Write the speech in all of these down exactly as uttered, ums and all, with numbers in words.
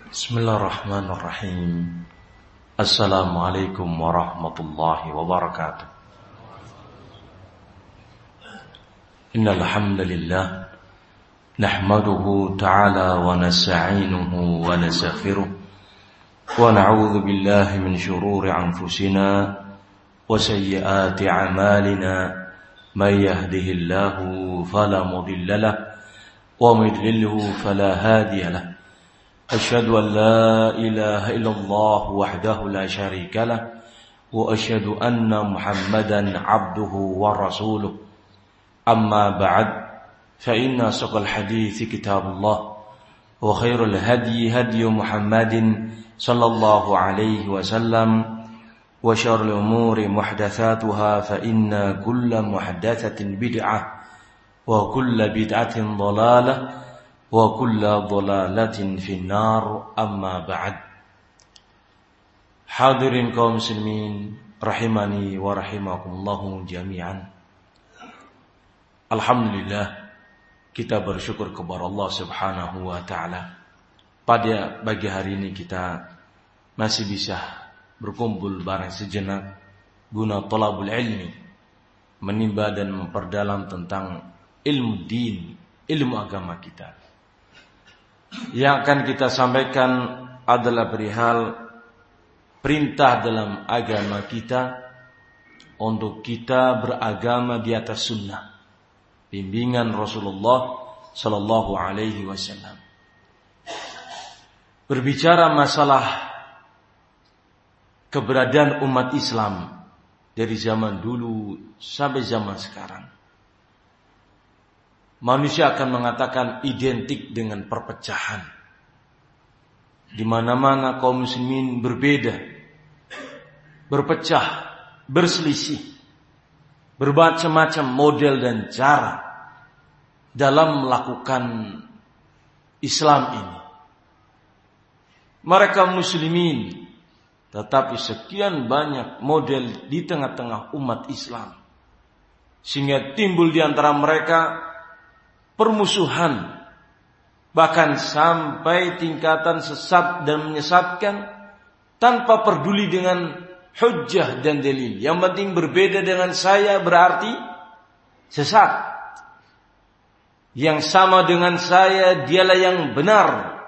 Bismillahirrahmanirrahim. Assalamualaikum warahmatullahi wabarakatuh. Innal hamdalillah nahmaduhu ta'ala wa nasta'inuhu wa nastaghfiruh wa na'udzu billahi min shururi anfusina wa sayyiati a'malina may yahdihillahu fala mudilla lahu wa may yudlilhu fala hadiya lahu. أشهد أن لا إله إلا الله وحده لا شريك له وأشهد أن محمدا عبده ورسوله أما بعد فإن أصدق الحديث كتاب الله وخير الهدي هدي محمد صلى الله عليه وسلم وشر الأمور محدثاتها فإن كل محدثة بدعة وكل بدعة ضلالة wa kullu dhalalatin finnar, amma ba'd. Hadirin kaum muslimin rahimani wa rahimakumullah jami'an. Alhamdulillah, kita bersyukur kepada Allah Subhanahu wa taala. Pada pagi hari ini kita masih bisa berkumpul bareng sejenak guna thalabul ilmi, menimba dan memperdalam tentang ilmu din, ilmu agama kita. Yang akan kita sampaikan adalah perihal perintah dalam agama kita untuk kita beragama di atas sunnah, bimbingan Rasulullah sallallahu alaihi wasallam. Berbicara masalah keberadaan umat Islam dari zaman dulu sampai zaman sekarang, manusia akan mengatakan identik dengan perpecahan. Di mana-mana kaum muslimin berbeda, berpecah, berselisih, bermacam-macam model dan cara dalam melakukan Islam ini. Mereka muslimin, tetapi sekian banyak model di tengah-tengah umat Islam, sehingga timbul di antara mereka permusuhan, bahkan sampai tingkatan sesat dan menyesatkan tanpa peduli dengan hujjah dan dalil. Yang penting berbeda dengan saya berarti sesat. Yang sama dengan saya dialah yang benar,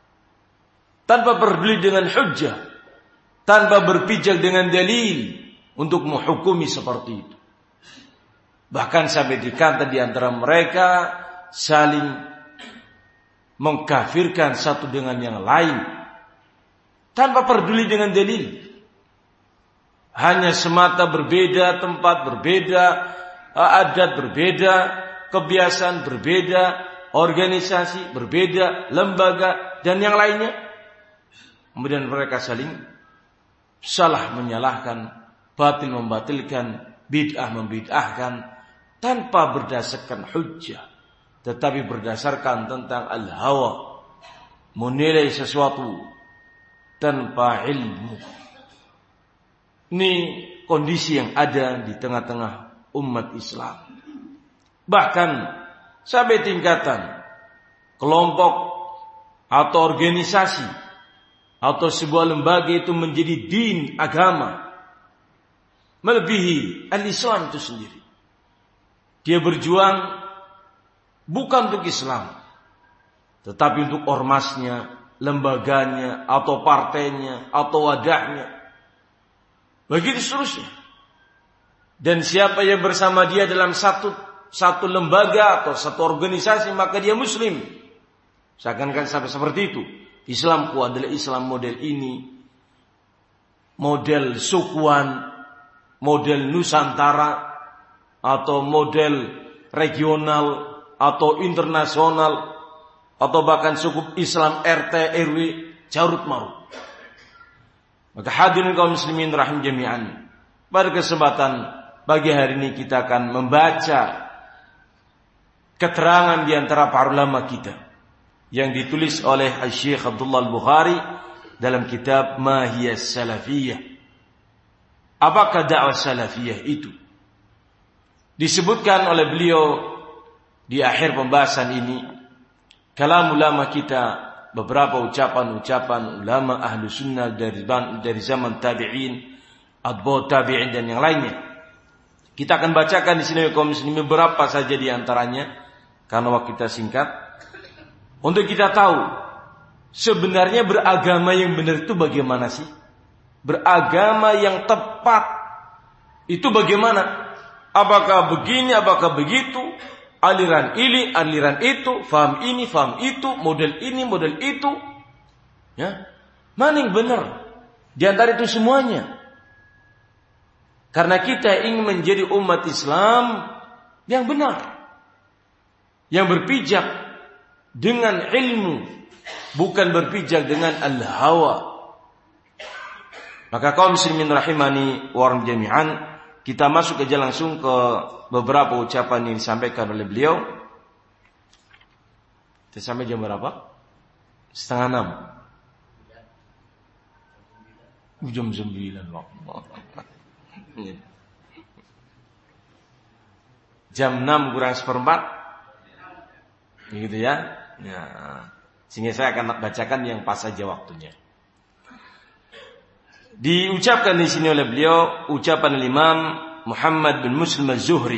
tanpa peduli dengan hujjah, tanpa berpijak dengan dalil untuk menghukumi seperti itu. Bahkan sampai dikata di antara mereka saling mengkafirkan satu dengan yang lain tanpa peduli dengan dalil. Hanya semata berbeda tempat, berbeda adat, berbeda kebiasaan, berbeda organisasi, berbeda lembaga dan yang lainnya. Kemudian mereka saling salah menyalahkan, batil membatilkan, bid'ah membid'ahkan tanpa berdasarkan hujjah, tetapi berdasarkan tentang al-hawa, menilai sesuatu tanpa ilmu. Ini kondisi yang ada di tengah-tengah umat Islam. Bahkan sampai tingkatan kelompok atau organisasi atau sebuah lembaga itu menjadi din, agama, melebihi al-Islam itu sendiri. Dia berjuang bukan untuk Islam, tetapi untuk ormasnya, lembaganya, atau partainya, atau wadahnya. Begitu seterusnya. Dan siapa yang bersama dia dalam satu satu lembaga atau satu organisasi, maka dia muslim. Seakan-akan sampai seperti itu. Islamku adalah Islam model ini, model sukuan, model Nusantara, atau model regional, atau internasional, atau bahkan suku Islam R T R W carut marut. Maka hadirin kaum muslimin rahim jami'an, pada kesempatan pagi hari ini kita akan membaca keterangan di antara para ulama kita yang ditulis oleh Syekh Abdullah Al-Bukhari dalam kitab Ma hiya Salafiyah. Apakah dakwah salafiyah itu? Disebutkan oleh beliau di akhir pembahasan ini, kalam ulama kita beberapa ucapan-ucapan ulama ahlu sunnah dari, dari zaman tabi'in, atba'ut tabi'in dan yang lainnya. Kita akan bacakan di sini kaum muslimin beberapa saja di antaranya karena waktu kita singkat. Untuk kita tahu sebenarnya beragama yang benar itu bagaimana sih? Beragama yang tepat itu bagaimana? Apakah begini, apakah begitu? Aliran ini, aliran itu, faham ini, faham itu, model ini, model itu. Ya, mana yang benar di antara itu semuanya? Karena kita ingin menjadi umat Islam yang benar, yang berpijak dengan ilmu, bukan berpijak dengan al-hawa. Maka kaum muslimin rahimani wa jami'an, kita masuk aja langsung ke beberapa ucapan yang disampaikan oleh beliau. Kita sampai jam berapa? Setengah enam. Jam sembilan. Jam enam kurang seperempat. Begitu ya. Ya. Sehingga saya akan bacakan yang pas saja waktunya. Diucapkan di sini oleh beliau ucapan Imam Muhammad bin Muslim Az-Zuhri.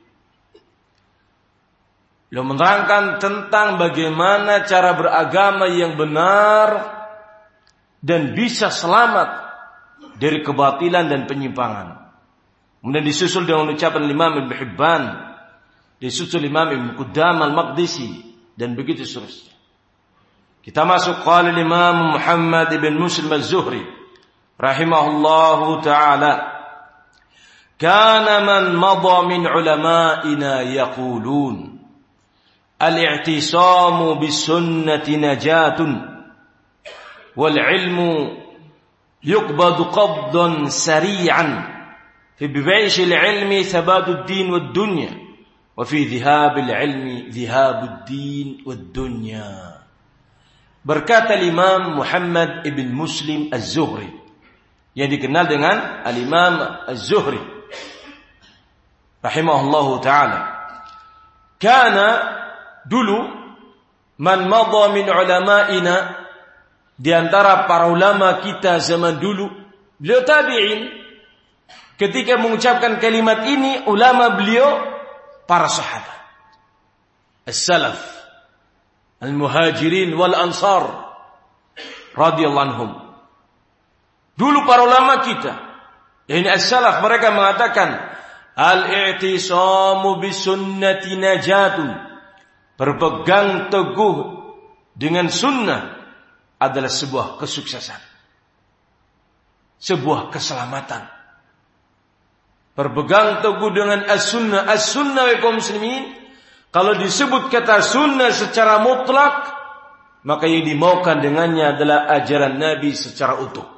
Beliau menerangkan tentang bagaimana cara beragama yang benar dan bisa selamat dari kebatilan dan penyimpangan. Kemudian disusul dengan ucapan Imam Ibn Hibban, disusul Imam Ibn Qudam Al-Maqdisi dan begitu seterusnya. Kita masuk qala Imam Muhammad bin Muslim Az-Zuhri rahimahullahu ta'ala, kana man madha min ulama'ina yaqulun al-i'tisamu bis-sunnati najatun wal ilmu yuqbadu qabdan sari'an fi bi'aish al-ilmi thabatu ad-din wad-dunya wa fi dhihab al-ilmi dhihabu ad-din wad-dunya. Berkata Imam Muhammad ibn Muslim Az-Zuhri yang dikenal dengan Al-Imam Az-Zuhri rahimahullahu ta'ala, kana dulu man madha min ulama'ina, di antara para ulama kita zaman dulu, beliau tabi'in, ketika mengucapkan kalimat ini ulama beliau para sahabat as-salaf al-muhajirin wal ansar radhiyallahu anhum. Dulu para ulama kita, ini as-salaf, mereka mengatakan al-i'tisamu bisunnati najatun, berpegang teguh dengan sunnah adalah sebuah kesuksesan, sebuah keselamatan. Berpegang teguh dengan as-sunnah, as-sunnah wa kaum muslimin, kalau disebut kata sunnah secara mutlak, maka yang dimaukan dengannya adalah ajaran Nabi secara utuh.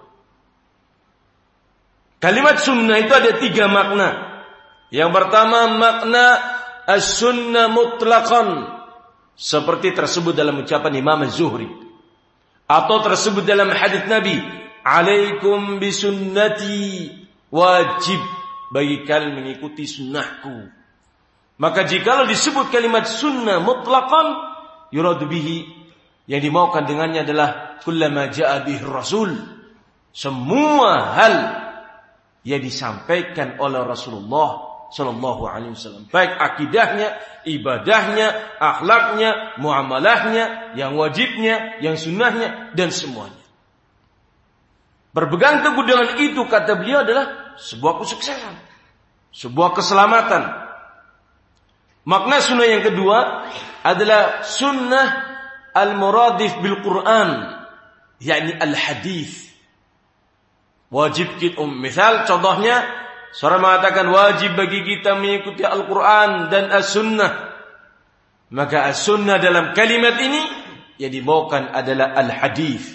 Kalimat sunnah itu ada tiga makna. Yang pertama makna as-sunnah mutlaqan, seperti tersebut dalam ucapan Imam Az-Zuhri, atau tersebut dalam hadis Nabi, alaikum bisunnati, wajib bagi kalian mengikuti sunnahku. Maka jikalau disebut kalimat sunnah mutlaqan, yuradu bihi, yang dimaukan dengannya adalah kullama ja'a bihi rasul, semua hal yang disampaikan oleh Rasulullah sallallahu alaihi wasallam, baik akidahnya, ibadahnya, akhlaknya, muamalahnya, yang wajibnya, yang sunnahnya, dan semuanya. Berpegang teguh dengan itu, kata beliau, adalah sebuah kesuksesan, sebuah keselamatan. Makna sunnah yang kedua adalah sunnah al-muradif bil Quran, yakni al-hadis. Wajib kita, um, misal contohnya, seorang mengatakan wajib bagi kita mengikuti Al-Quran dan As-Sunnah. Maka As-Sunnah dalam kalimat ini yang dibawakan adalah Al-Hadith.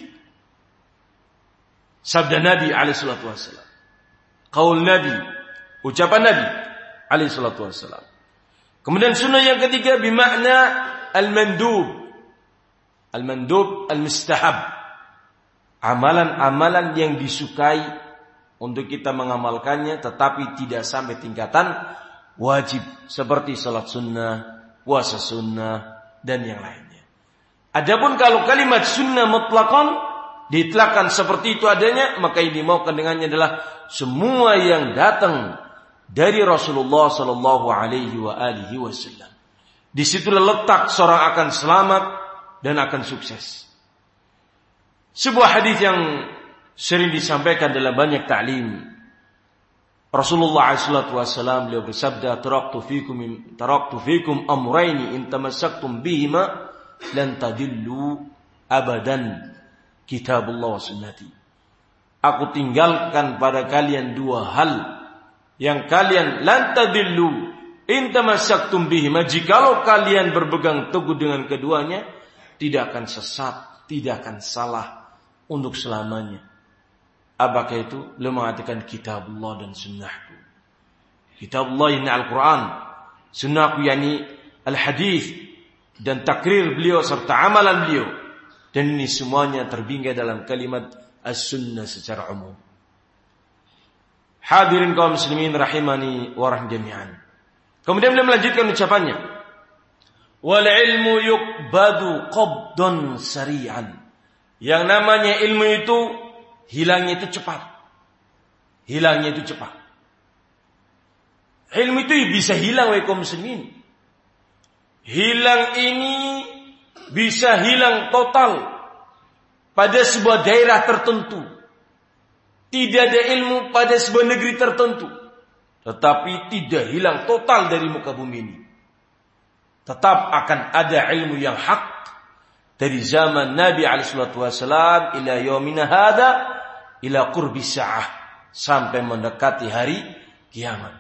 Sabda Nabi alaihi salatu wassalam, qaul Nabi, ucapan Nabi alaihi salatu wassalam. Kemudian sunnah yang ketiga bimakna al-mandub. Al-mandub al-mustahab, amalan-amalan yang disukai untuk kita mengamalkannya, tetapi tidak sampai tingkatan wajib, seperti salat sunnah, puasa sunnah, dan yang lainnya. Adapun kalau kalimat sunnah mutlaqan diitlaqkan seperti itu adanya, maka ini dimaukan dengannya adalah semua yang datang dari Rasulullah sallallahu alaihi wa alihi wasallam. Di situlah letak seorang akan selamat dan akan sukses. Sebuah hadis yang sering disampaikan dalam banyak ta'lim. Rasulullah sallallahu alaihi wasallam beliau bersabda, "Taraktu fikum taraktu fikum amrayni in tamassaktum bihima lan tadillu abadan, kitabullah wa sunnati." Aku tinggalkan pada kalian dua hal yang kalian lan tadillu in tamassaktum bihima, jikalau kalian berpegang teguh dengan keduanya tidak akan sesat, tidak akan salah untuk selamanya. Apakah itu? Beliau mengatakan kitabullah dan sunnahku. Kitabullah ini Al-Quran, sunnahku yakni al-hadis dan takrir beliau serta amalan beliau. Dan ini semuanya terbingkai dalam kalimat as-sunnah secara umum. Hadirin kaum muslimin rahimani wa rahim jami'an. Kemudian beliau melanjutkan ucapannya, wal ilmu yuqbadu qabdan sari'an. Yang namanya ilmu itu hilangnya itu cepat. Hilangnya itu cepat. Ilmu itu bisa hilang wahai kaum muslimin. Hilang ini bisa hilang total pada sebuah daerah tertentu. Tidak ada ilmu pada sebuah negeri tertentu, tetapi tidak hilang total dari muka bumi ini. Tetap akan ada ilmu yang hak dari zaman Nabi alaihi salatu wasallam ila yaumina hada ila qurbi sa'ah, sampai mendekati hari kiamat.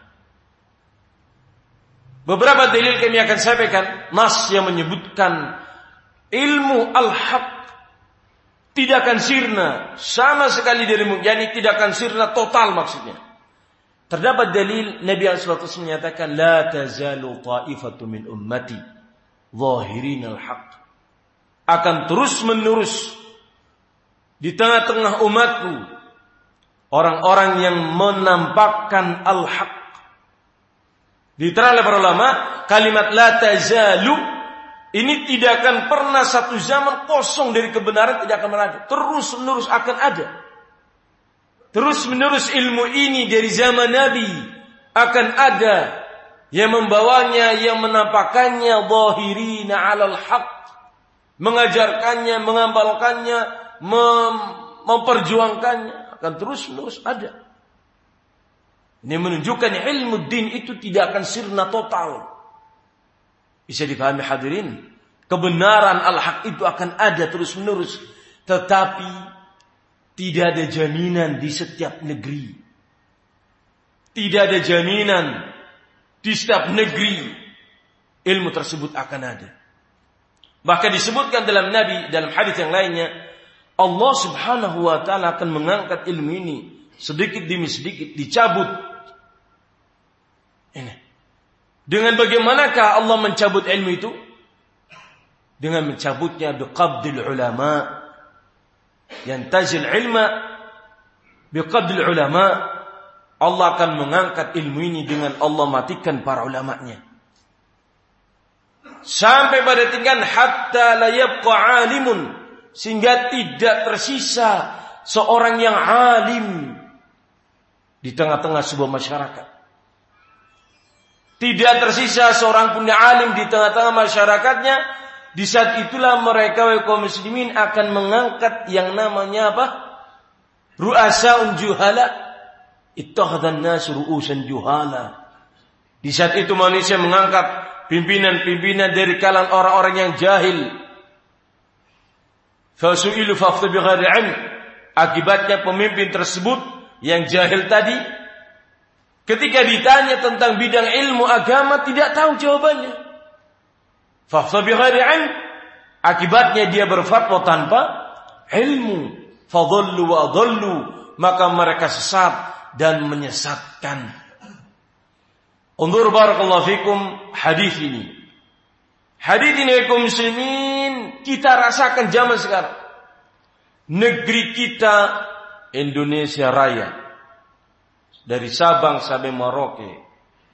Beberapa dalil kami akan sampaikan nas yang menyebutkan ilmu al-haq tidak akan sirna sama sekali dari mukjani, tidak akan sirna total maksudnya. Terdapat dalil Nabi sallallahu alaihi wasallam menyatakan la tazalu ta'ifatu min ummati zahirin al-haq, akan terus menerus di tengah-tengah umatku orang-orang yang menampakkan al-haq. Diterangkan oleh para ulama, kalimat la tazalu ini tidak akan pernah satu zaman kosong dari kebenaran, tidak akan pernah ada. Terus menerus akan ada. Terus menerus ilmu ini dari zaman Nabi akan ada yang membawanya, yang menampakkannya zahirina 'alal haq, mengajarkannya, mengamalkannya, mem- memperjuangkannya, akan terus menerus ada. Ini menunjukkan ilmu din itu tidak akan sirna total. Bisa dipahami hadirin? Kebenaran al-haq itu akan ada terus menerus, tetapi tidak ada jaminan di setiap negeri. Tidak ada jaminan di setiap negeri ilmu tersebut akan ada. Bahkan disebutkan dalam Nabi, dalam hadis yang lainnya, Allah subhanahu wa ta'ala akan mengangkat ilmu ini sedikit demi sedikit, dicabut. Ini. Dengan bagaimanakah Allah mencabut ilmu itu? Dengan mencabutnya biqabdil ulama. Yantazil ilma biqabdil ulama. Allah akan mengangkat ilmu ini dengan Allah matikan para ulamanya. Sampai pada tingkat hatta la yabqa alimun, sehingga tidak tersisa seorang yang alim di tengah-tengah sebuah masyarakat. Tidak tersisa seorang pun yang alim di tengah-tengah masyarakatnya. Di saat itulah mereka kaum muslimin akan mengangkat yang namanya apa? Ru'asa'un juhala. Ittakhadhan nas ru'usan juhala. Di saat itu manusia mengangkat pimpinan-pimpinan dari kalangan orang-orang yang jahil. Fasu'ilu fafta bighairi 'ilm. Akibatnya pemimpin tersebut yang jahil tadi, ketika ditanya tentang bidang ilmu agama tidak tahu jawabannya. Fafta bighairi 'ilm. Akibatnya dia berfatwa tanpa ilmu. Fadhallu wa adhallu. Maka mereka sesat dan menyesatkan. Undur barakallahu fikum hadis ini. Hadis ini kaum muslimin kita rasakan zaman sekarang. Negeri kita Indonesia Raya, dari Sabang sampai Merauke,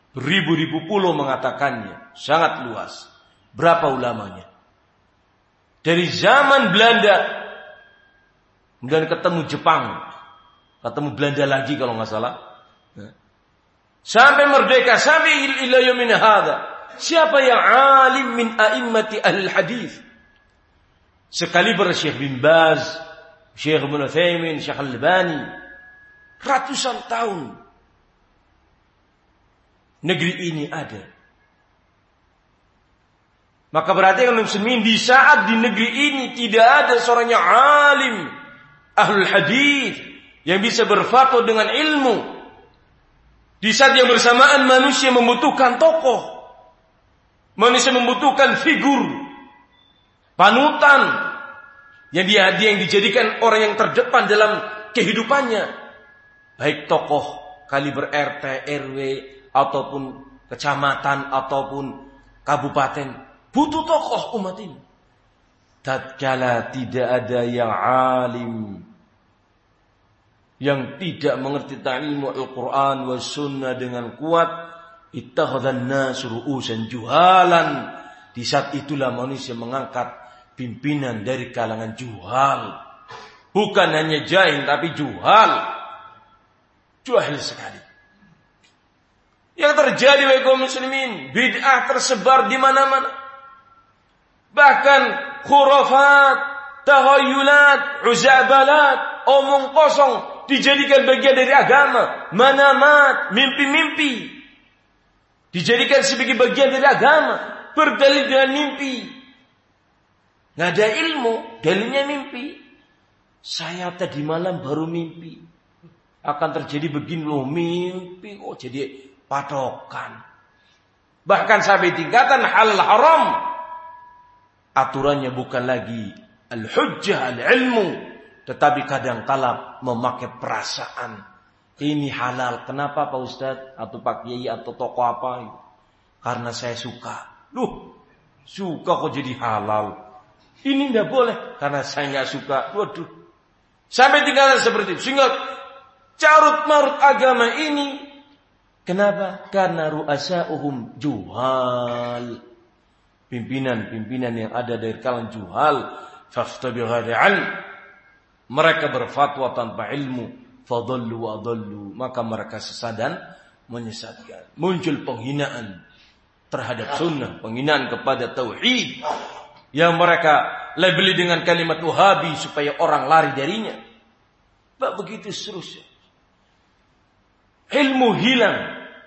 beribu-ribu pulau mengatakannya, sangat luas. Berapa ulamanya? Dari zaman Belanda, kemudian ketemu Jepang, ketemu Belanda lagi kalau nggak salah. Sampai merdeka, sampai ila yaumina hadza. Siapa yang alim min a'immati ahli hadis? Sekaliber Syekh bin Baz, Syekh Ibnu Utsaimin, Syekh Al-Albani. Ratusan tahun negeri ini ada. Maka berarti kalau muslimin di saat di negeri ini tidak ada seorang yang alim ahlul hadis yang bisa berfatwa dengan ilmu. Di saat yang bersamaan manusia membutuhkan tokoh, manusia membutuhkan figur panutan yang dia, dia yang dijadikan orang yang terdepan dalam kehidupannya, baik tokoh kaliber R T, R W ataupun kecamatan ataupun kabupaten, butuh tokoh umat ini. Tatkala tidak ada yang alim, yang tidak mengerti ta'limu Al-Quran wa sunnah dengan kuat, ittakhadhan nas ru'usan juhalan. Di saat itulah manusia mengangkat pimpinan dari kalangan juhal. Bukan hanya jahil tapi juhal. Juhal sekali. Yang terjadi bagi kaum muslimin, bid'ah tersebar di mana-mana. Bahkan khurafat, tahayulat, uzabalat, omong kosong dijadikan bagian dari agama. Manamat, mimpi-mimpi dijadikan sebagai bagian dari agama. Berdalil dengan mimpi. Nggak ada ilmu, dalilnya mimpi. Saya tadi malam baru mimpi akan terjadi begini loh, mimpi. Oh, jadi patokan. Bahkan sampai tingkatan halal haram, aturannya bukan lagi al-hujjah, al-ilmu, tetapi kadang-kala memakai perasaan. Ini halal. Kenapa Pak Ustadz? Atau Pak Kiai atau tokoh apa? Karena saya suka. Loh, suka kok jadi halal? Ini tidak boleh. Karena saya nggak suka. Waduh. Sampai tingkatan seperti itu. Sehingga carut-marut agama ini. Kenapa? Karena ru'asa'uhum juhal. Pimpinan-pimpinan yang ada dari kalangan juhal. Faftabi ghada'al. Mereka berfatwa tanpa ilmu. Fadallu wa adallu. Maka mereka sesat dan menyesatkan. Muncul penghinaan terhadap sunnah. Penghinaan kepada tauhid. Yang mereka labeli dengan kalimat wahabi supaya orang lari darinya. Tak begitu seterusnya. Ilmu hilang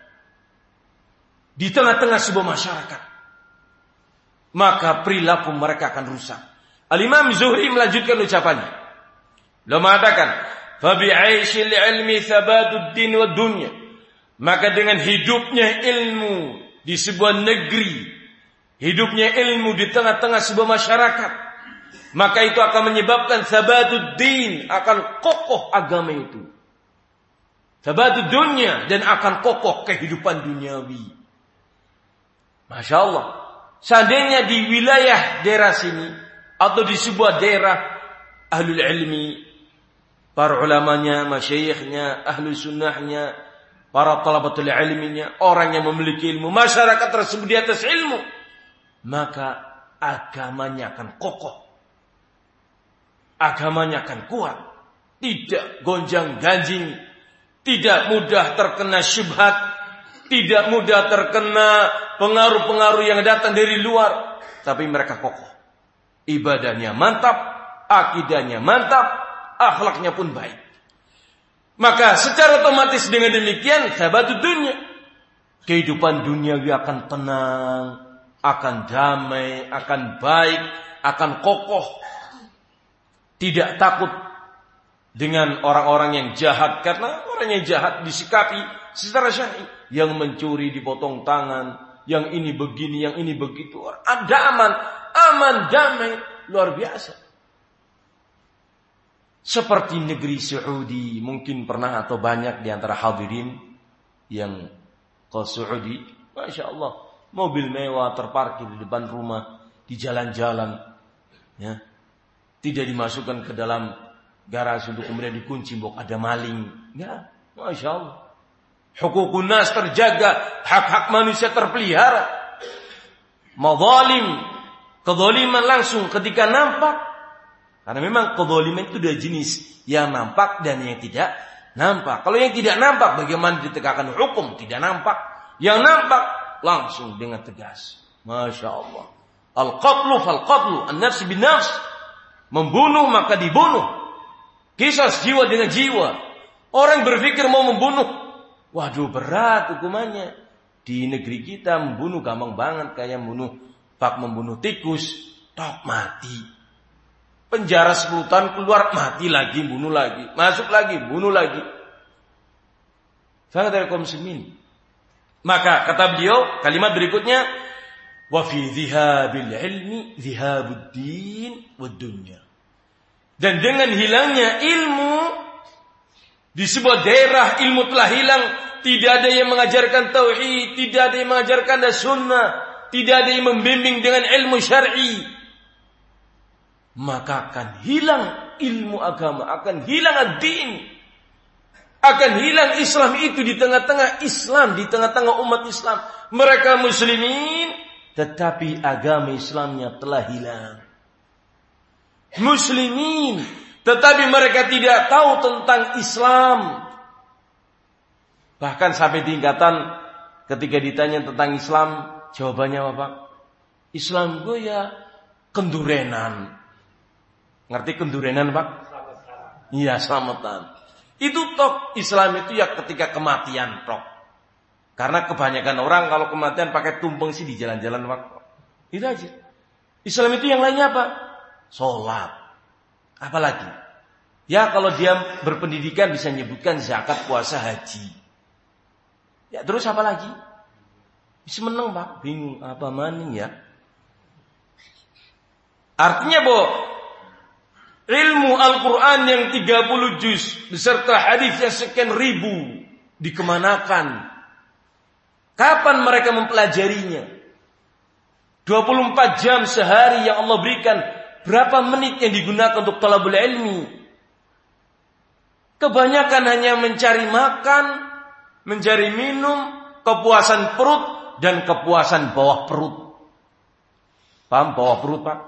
di tengah-tengah sebuah masyarakat. Maka perilaku mereka akan rusak. Al-Imam Zuhri melanjutkan ucapannya. Beliau mengatakan, "Fabi'aisyil ilmi thabatud din wad dunya." Maka dengan hidupnya ilmu di sebuah negeri, hidupnya ilmu di tengah-tengah sebuah masyarakat, maka itu akan menyebabkan thabatud din, akan kokoh agama itu. Thabatud dunya, dan akan kokoh kehidupan duniawi. Masya Allah. Seandainya di wilayah daerah sini, atau di sebuah daerah ahlul ilmi, para ulamanya, masyayikhnya, ahlu sunnahnya, para talabatul ilminya, orang yang memiliki ilmu, masyarakat tersebut di atas ilmu, maka agamanya akan kokoh. Agamanya akan kuat. Tidak gonjang-ganjing. Tidak mudah terkena syubhat. Tidak mudah terkena pengaruh-pengaruh yang datang dari luar. Tapi mereka kokoh. Ibadahnya mantap. Akidahnya mantap. Akhlaknya pun baik. Maka secara otomatis dengan demikian, thabatud dunya, kehidupan duniawi akan tenang, akan damai, akan baik, akan kokoh. Tidak takut dengan orang-orang yang jahat, karena orang yang jahat disikapi secara syar'i. Yang mencuri dipotong tangan, yang ini begini, yang ini begitu. Ada aman, aman, damai, luar biasa. Seperti negeri Saudi, mungkin pernah atau banyak di antara hadirin yang ke Saudi, Masya Allah, mobil mewah terparkir di depan rumah, di jalan-jalan, ya, tidak dimasukkan ke dalam garasi untuk kemudian dikunci, bok ada maling, ya, Masya Allah. Hukukun nas terjaga, hak-hak manusia terpelihara, mazalim Kezaliman langsung ketika nampak. Karena memang kezaliman itu dua jenis. Yang nampak dan yang tidak nampak. Kalau yang tidak nampak bagaimana ditegakkan hukum? Tidak nampak. Yang nampak langsung dengan tegas. Masya Allah. Al-qatlu fal-qatlu. An-nafs bin-nafs. Membunuh maka dibunuh. Qisas jiwa dengan jiwa. Orang berpikir mau membunuh. Waduh berat hukumannya. Di negeri kita membunuh gampang banget. Kayak membunuh pak membunuh tikus. Tok mati. Penjara sepuluh tahun keluar mati lagi. Bunuh lagi. Masuk lagi. Bunuh lagi. Sangat dari kaum muslimin. Maka kata beliau kalimat berikutnya. Wa fi dhihabil ilmi dhihabud din wad dunya. Dan dengan hilangnya ilmu di sebuah daerah ilmu telah hilang, tidak ada yang mengajarkan tauhid, tidak ada yang mengajarkan sunnah, tidak ada yang membimbing dengan ilmu syar'i, maka akan hilang ilmu agama, akan hilang ad-din, akan hilang Islam itu di tengah-tengah Islam, di tengah-tengah umat Islam. Mereka muslimin, tetapi agama Islamnya telah hilang. Muslimin, tetapi mereka tidak tahu tentang Islam. Bahkan sampai tingkatan ketika ditanya tentang Islam, jawabannya apa Pak? Islam gue ya kendurenan. Ngerti kendurenan Pak? Iya, selamatan. Itu tok Islam itu ya ketika kematian tok. Karena kebanyakan orang kalau kematian pakai tumpeng sih di jalan-jalan Pak. Itu aja. Islam itu yang lainnya apa? Sholat. Apalagi? Ya kalau dia berpendidikan bisa menyebutkan zakat, puasa, haji. Ya terus apa lagi? Bisa menang Pak. Bingung apa maning ya. Artinya bahwa ilmu Al-Quran yang tiga puluh juz beserta hadis yang sekian ribu dikemanakan? Kapan mereka mempelajarinya? dua puluh empat jam sehari yang Allah berikan. Berapa menit yang digunakan untuk talabul ilmi? Kebanyakan hanya mencari makan, mencari minum, kepuasan perut, dan kepuasan bawah perut. Paham bawah perut Pak?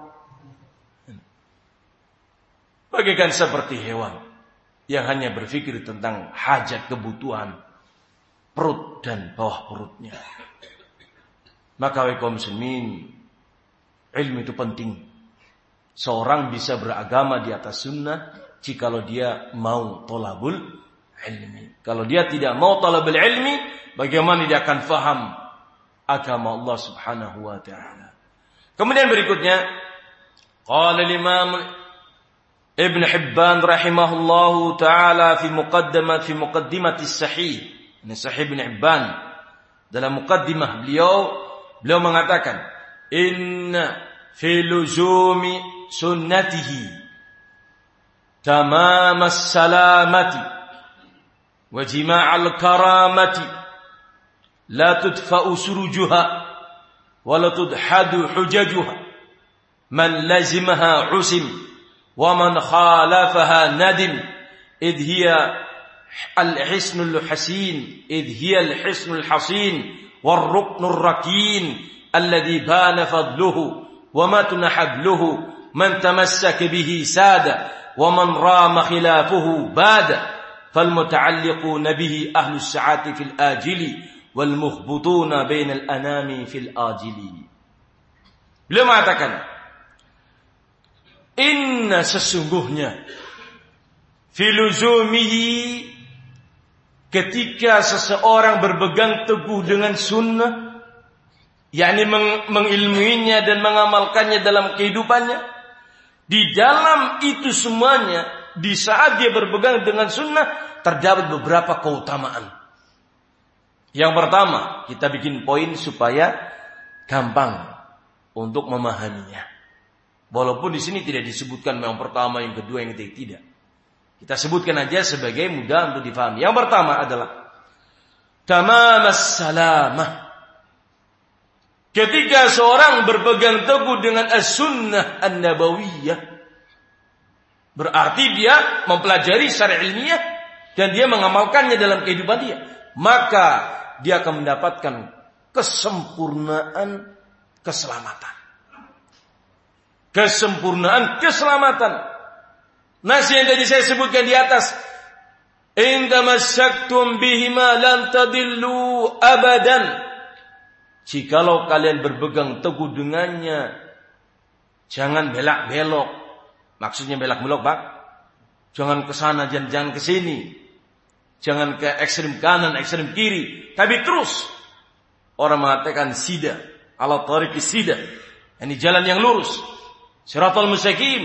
Bagaikan seperti hewan yang hanya berpikir tentang hajat kebutuhan perut dan bawah perutnya. Maka wahai kaum muslimin, ilmu itu penting. Seorang bisa beragama di atas sunnah jikalau dia mau thalabul ilmi. Kalau dia tidak mau thalabul ilmi, bagaimana dia akan faham agama Allah Subhanahu wa taala? Kemudian berikutnya, qala al-Imam Ibn Hibban rahimahullahu taala fi muqaddimah fi muqaddimati sahih. Ini Sahih Ibn Hibban. Dalam muqaddimah beliau beliau mengatakan, inna fi luzumi sunnatihi tamam as-salamati wa jima' al-karamati la tudfa'u surujuha wa la tudhadu hujajuha man lazimaha usim wa man khalafaha nadim idh hiya al-hisnul hasin idh hiya al-hisnul hasin war-ruknur rakin alladhi bana fadluhu wa matna habluhu man tamassaka bihi sada wa man rama khilafuhu bada falmuta'alliquna bihi ahlus sa'ati fil ajili wal mukhbutuna bainal anami fil ajili. Beliau mengatakan, inna sesungguhnya filuzumihi, ketika seseorang berpegang teguh dengan sunnah, yakni meng- mengilmuinya dan mengamalkannya dalam kehidupannya, di dalam itu semuanya, di saat dia berpegang dengan sunnah, terdapat beberapa keutamaan. Yang pertama, kita bikin poin supaya gampang untuk memahaminya. Walaupun di sini tidak disebutkan yang pertama, yang kedua, yang ketiga, tidak. Kita sebutkan aja sebagai mudah untuk difahami. Yang pertama adalah tamamas salamah. Ketika seorang berpegang teguh dengan as-sunnah an-nabawiyah, berarti dia mempelajari secara ilmiah dan dia mengamalkannya dalam kehidupan dia, maka dia akan mendapatkan kesempurnaan keselamatan. kesempurnaan, keselamatan. Nas yang tadi saya sebutkan di atas, in tamassaktum bihima lan tadillu abadan. Jikalau kalian berpegang teguh dengannya, jangan belak-belok. Maksudnya belak-belok, Pak. Jangan ke sana, jangan, jangan ke sini. Jangan ke ekstrem kanan, ekstrem kiri. Tapi terus. Orang mengatakan sida. Ala tariqi sida. Ini jalan yang lurus. Siratal mustaqim.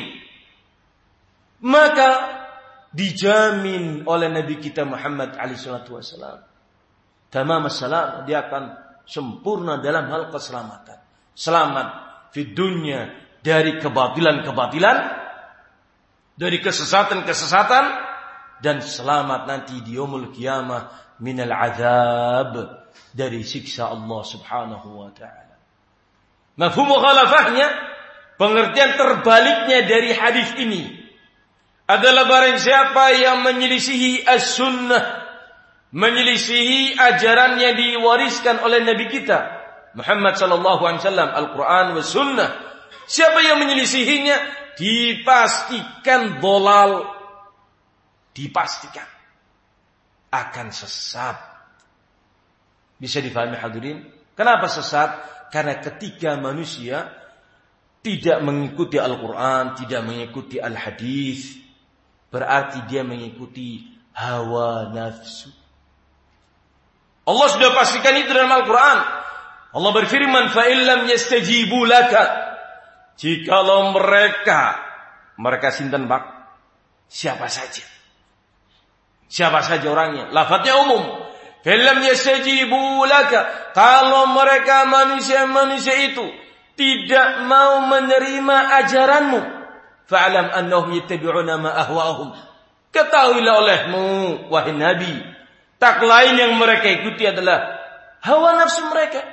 Maka dijamin oleh Nabi kita Muhammad alaihi salatu wasallam. Tamam salam. Dia akan sempurna dalam hal keselamatan. Selamat di dunia dari kebatilan-kebatilan. Dari kesesatan-kesesatan, dan selamat nanti di yaumul qiyamah minal azab, dari siksa Allah Subhanahu wa taala. Mafhum mukhalafahnya, pengertian terbaliknya dari hadis ini adalah barang siapa yang menyelisihi as-sunnah, menyelisihi ajaran yang diwariskan oleh Nabi kita Muhammad sallallahu alaihi wasallam, Al-Qur'an wa sunnah. Siapa yang menyelisihinya, dipastikan dolal, dipastikan akan sesat. Bisa difahami hadirin? Kenapa sesat? Karena ketika manusia tidak mengikuti Al-Quran, tidak mengikuti Al-Hadis, berarti dia mengikuti hawa nafsu. Allah sudah pastikan itu dalam Al-Quran. Allah berfirman, فَإِنْ لَمْ يَسْتَجِيبُوا لَكَ. Jikalau mereka, mereka sinten Pak? Siapa saja. Siapa saja orangnya. Lafadznya umum. Falam yastajibu laka. Kalau mereka manusia-manusia itu tidak mau menerima ajaranmu, fa'lam annahum yattabi'una ma ahwa'ahum. Ketahuilah olehmu, wahai Nabi, tak lain yang mereka ikuti adalah hawa nafsu mereka.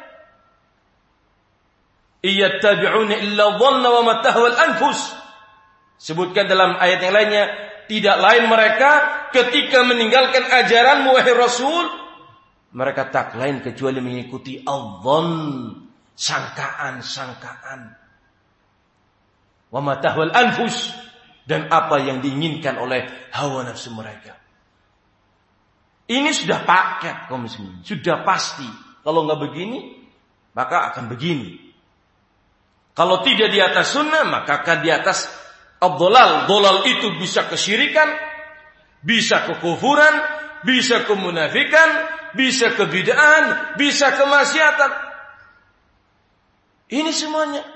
Iyattabi'una illa dhanna wa ma tahwa al-anfus. Sebutkan dalam ayat yang lainnya, tidak lain mereka ketika meninggalkan ajaranmu wahai Rasul, mereka tak lain kecuali mengikuti al-dhann, sangkaan-sangkaan. Wa ma tahwa al-anfus, dan apa yang diinginkan oleh hawa nafsu mereka. Ini sudah paket kaum muslimin, sudah pasti. Kalau enggak begini, maka akan begini. Kalau tidak di atas sunnah, maka akan di atas ad-dhalal. Dhalal itu bisa kesyirikan, bisa kekufuran, bisa kemunafikan, bisa kebid'ahan, bisa kemaksiatan. Ini semuanya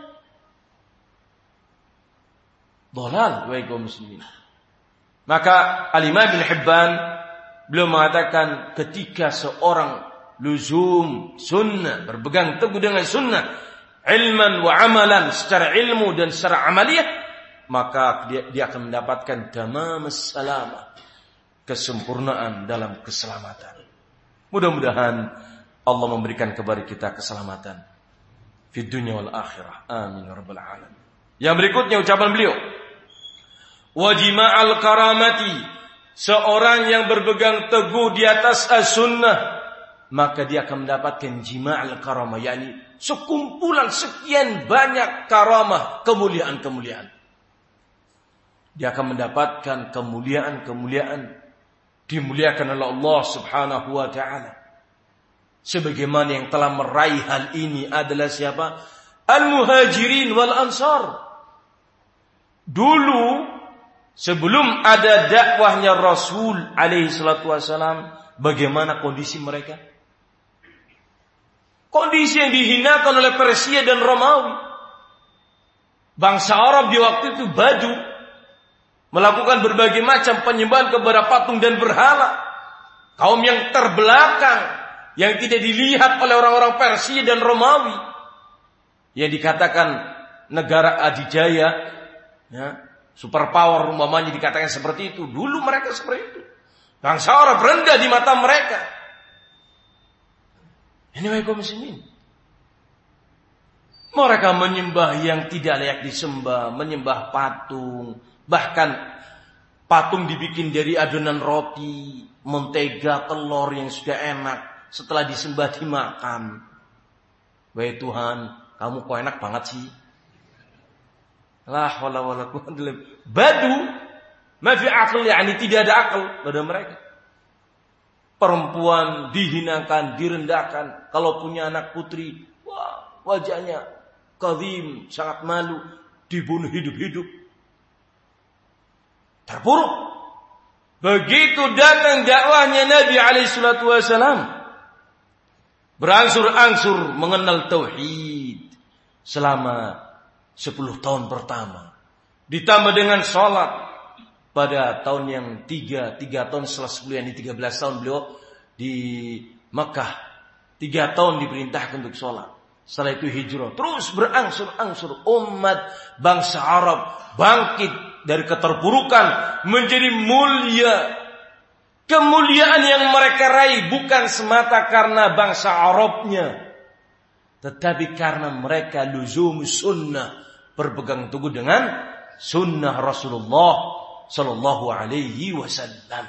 dhalal, wahai kaum muslimin. Maka Al-Imam Ibn Hibban beliau mengatakan, ketika seorang luzum sunnah, berpegang teguh dengan sunnah, ilman wa amalan, secara ilmu dan secara amaliyah, maka dia, dia akan mendapatkan tamam salamah, kesempurnaan dalam keselamatan. Mudah-mudahan Allah memberikan kepada kita keselamatan di dunia wal akhirah. Amin ya rabbal alamin. Yang berikutnya ucapan beliau, wa jima'al karamati, seorang yang berpegang teguh di atas as-sunnah, maka dia akan mendapatkan jima'al karamah, yakni sekumpulan sekian banyak karamah, kemuliaan-kemuliaan. Dia akan mendapatkan kemuliaan-kemuliaan, dimuliakan oleh Allah Subhanahu wa taala. Sebagaimana yang telah meraih hal ini adalah siapa? Al-Muhajirin wal Ansar. Dulu sebelum ada dakwahnya Rasul alaihi salatu wasalam, bagaimana kondisi mereka? Kondisi yang dihinakan oleh Persia dan Romawi. Bangsa Arab di waktu itu badu, melakukan berbagai macam penyembahan kepada patung dan berhala. Kaum yang terbelakang, yang tidak dilihat oleh orang-orang Persia dan Romawi, yang dikatakan negara adijaya, ya, superpower umpamanya dikatakan seperti itu. Dulu mereka seperti itu. Bangsa Arab rendah di mata mereka. Ini wahai kaum muslimin, mereka menyembah yang tidak layak disembah, menyembah patung, bahkan patung dibikin dari adonan roti, mentega, telur yang sudah enak, setelah disembah dimakan. Wahai Tuhan, kamu kok enak banget sih. La haula wala quwwata illa billah. Badu, ma fi aql, yani tidak ada akal pada mereka. Perempuan dihinakan, direndahkan. Kalau punya anak putri, wah, wajahnya kadzim, sangat malu, dibunuh hidup-hidup. Terpuruk. Begitu datang dakwahnya Nabi alaihi salatu wasallam, berangsur-angsur mengenal tauhid selama sepuluh tahun pertama. Ditambah dengan sholat pada tahun yang tiga, tiga tahun setelah sepuluh, yang di tiga belas tahun beliau di Mekah. Tiga tahun diperintahkan untuk sholat. Setelah itu hijrah. Terus berangsur-angsur umat bangsa Arab bangkit dari keterpurukan menjadi mulia. Kemuliaan yang mereka raih bukan semata karena bangsa Arabnya, tetapi karena mereka luzum sunnah, berpegang teguh dengan sunnah Rasulullah sallallahu alaihi wasallam.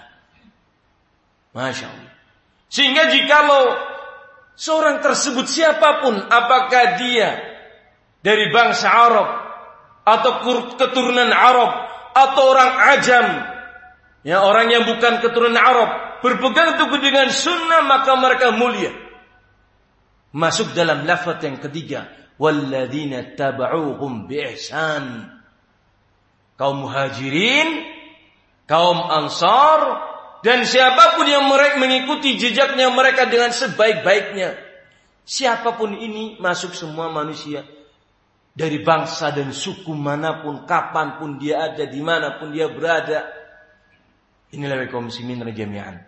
Masya Allah. Sehingga jikalau seorang tersebut siapapun, apakah dia dari bangsa Arab atau keturunan Arab atau orang ajam, ya, orang yang bukan keturunan Arab, berpegang teguh dengan sunnah, maka mereka mulia. Masuk dalam lafaz yang ketiga, walladzina taba'uhum biihsan. Kaum muhajirin, kaum ansar, dan siapapun yang mereka mengikuti jejaknya mereka dengan sebaik-baiknya. Siapapun ini masuk semua manusia, dari bangsa dan suku manapun, kapanpun dia ada, dimanapun dia berada. Inilah kaum muslimin jami'an.